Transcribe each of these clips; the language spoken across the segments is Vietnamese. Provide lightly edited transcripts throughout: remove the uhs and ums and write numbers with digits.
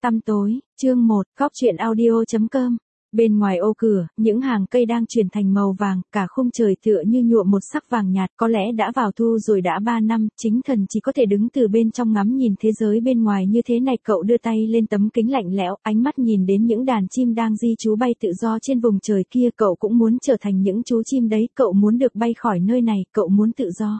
Tăm tối, chương 1, Cóc truyện audio.com. Bên ngoài ô cửa, những hàng cây đang chuyển thành màu vàng, cả khung trời tựa như nhuộm một sắc vàng nhạt, có lẽ đã vào thu rồi đã 3 năm, chính thần chỉ có thể đứng từ bên trong ngắm nhìn thế giới bên ngoài như thế này. Cậu đưa tay lên tấm kính lạnh lẽo, ánh mắt nhìn đến những đàn chim đang di trú bay tự do trên vùng trời kia. Cậu cũng muốn trở thành những chú chim đấy, cậu muốn được bay khỏi nơi này, cậu muốn tự do.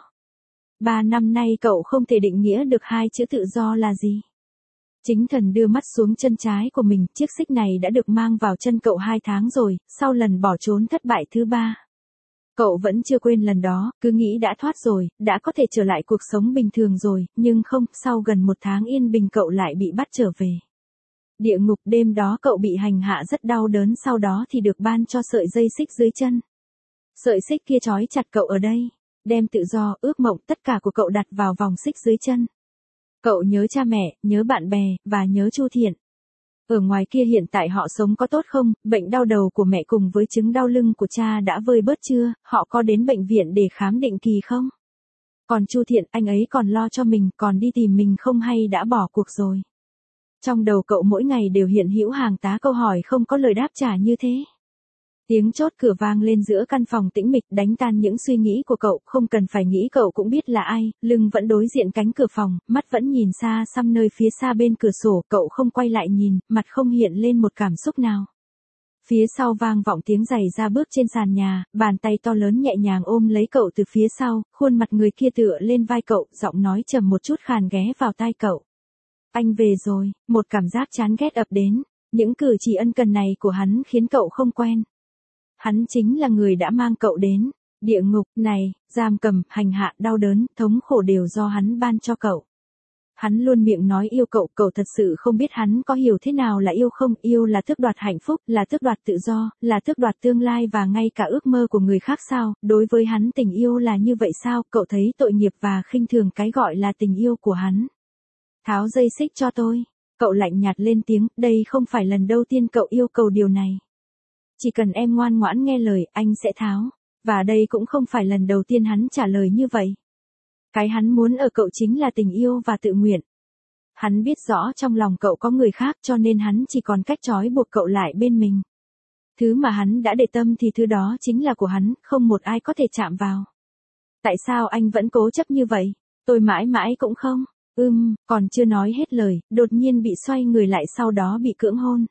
3 năm nay cậu không thể định nghĩa được hai chữ tự do là gì. Chính thần đưa mắt xuống chân trái của mình, chiếc xích này đã được mang vào chân cậu 2 tháng rồi, sau lần bỏ trốn thất bại thứ 3. Cậu vẫn chưa quên lần đó, cứ nghĩ đã thoát rồi, đã có thể trở lại cuộc sống bình thường rồi, nhưng không, sau gần 1 tháng yên bình cậu lại bị bắt trở về. Địa ngục. Đêm đó cậu bị hành hạ rất đau đớn, sau đó thì được ban cho sợi dây xích dưới chân. Sợi xích kia trói chặt cậu ở đây, đem tự do, ước mộng, tất cả của cậu đặt vào vòng xích dưới chân. Cậu nhớ cha mẹ, nhớ bạn bè, và nhớ Chu Thiện. Ở ngoài kia hiện tại họ sống có tốt không? Bệnh đau đầu của mẹ cùng với chứng đau lưng của cha đã vơi bớt chưa? Họ có đến bệnh viện để khám định kỳ không? Còn Chu Thiện, anh ấy còn lo cho mình, còn đi tìm mình không hay đã bỏ cuộc rồi? Trong đầu cậu mỗi ngày đều hiện hữu hàng tá câu hỏi không có lời đáp trả như thế. Tiếng chốt cửa vang lên giữa căn phòng tĩnh mịch, đánh tan những suy nghĩ của cậu, không cần phải nghĩ cậu cũng biết là ai, lưng vẫn đối diện cánh cửa phòng, mắt vẫn nhìn xa xăm nơi phía xa bên cửa sổ, cậu không quay lại nhìn, mặt không hiện lên một cảm xúc nào. Phía sau vang vọng tiếng giày ra bước trên sàn nhà, bàn tay to lớn nhẹ nhàng ôm lấy cậu từ phía sau, khuôn mặt người kia tựa lên vai cậu, giọng nói trầm một chút khàn ghé vào tai cậu. Anh về rồi, một cảm giác chán ghét ập đến, những cử chỉ ân cần này của hắn khiến cậu không quen. Hắn chính là người đã mang cậu đến địa ngục này, giam cầm, hành hạ, đau đớn, thống khổ đều do hắn ban cho cậu. Hắn luôn miệng nói yêu cậu, cậu thật sự không biết hắn có hiểu thế nào là yêu không? Yêu là tước đoạt hạnh phúc, là tước đoạt tự do, là tước đoạt tương lai và ngay cả ước mơ của người khác sao? Đối với hắn tình yêu là như vậy sao? Cậu thấy tội nghiệp và khinh thường cái gọi là tình yêu của hắn. Tháo dây xích cho tôi. Cậu lạnh nhạt lên tiếng, đây không phải lần đầu tiên cậu yêu cầu điều này. Chỉ cần em ngoan ngoãn nghe lời, anh sẽ tháo. Và đây cũng không phải lần đầu tiên hắn trả lời như vậy. Cái hắn muốn ở cậu chính là tình yêu và tự nguyện. Hắn biết rõ trong lòng cậu có người khác cho nên hắn chỉ còn cách trói buộc cậu lại bên mình. Thứ mà hắn đã để tâm thì thứ đó chính là của hắn, không một ai có thể chạm vào. Tại sao anh vẫn cố chấp như vậy? Tôi mãi mãi cũng không. Còn chưa nói hết lời, đột nhiên bị xoay người lại, sau đó bị cưỡng hôn.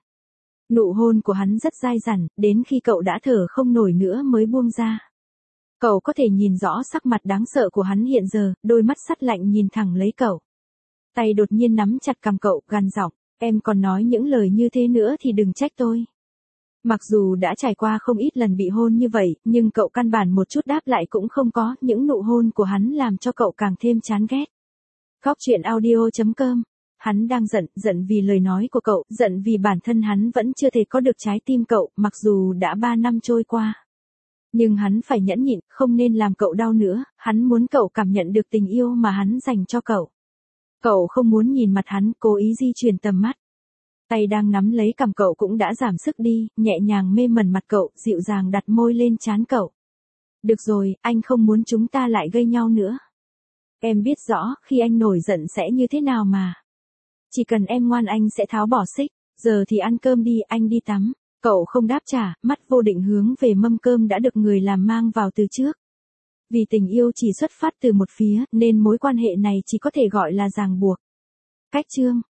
Nụ hôn của hắn rất dai dẳng, đến khi cậu đã thở không nổi nữa mới buông ra. Cậu có thể nhìn rõ sắc mặt đáng sợ của hắn hiện giờ, đôi mắt sắt lạnh nhìn thẳng lấy cậu. Tay đột nhiên nắm chặt cằm cậu, gằn giọng, em còn nói những lời như thế nữa thì đừng trách tôi. Mặc dù đã trải qua không ít lần bị hôn như vậy, nhưng cậu căn bản một chút đáp lại cũng không có, những nụ hôn của hắn làm cho cậu càng thêm chán ghét. Cóc truyện audio.com. Hắn đang giận vì lời nói của cậu, giận vì bản thân hắn vẫn chưa thể có được trái tim cậu, mặc dù đã 3 năm trôi qua. Nhưng hắn phải nhẫn nhịn, không nên làm cậu đau nữa, hắn muốn cậu cảm nhận được tình yêu mà hắn dành cho cậu. Cậu không muốn nhìn mặt hắn, cố ý di chuyển tầm mắt. Tay đang nắm lấy cằm cậu cũng đã giảm sức đi, nhẹ nhàng mê mẩn mặt cậu, dịu dàng đặt môi lên trán cậu. Được rồi, anh không muốn chúng ta lại gây nhau nữa. Em biết rõ, khi anh nổi giận sẽ như thế nào mà. Chỉ cần em ngoan anh sẽ tháo bỏ xích, giờ thì ăn cơm đi, anh đi tắm. Cậu không đáp trả, mắt vô định hướng về mâm cơm đã được người làm mang vào từ trước. Vì tình yêu chỉ xuất phát từ một phía, nên mối quan hệ này chỉ có thể gọi là ràng buộc. Cách chương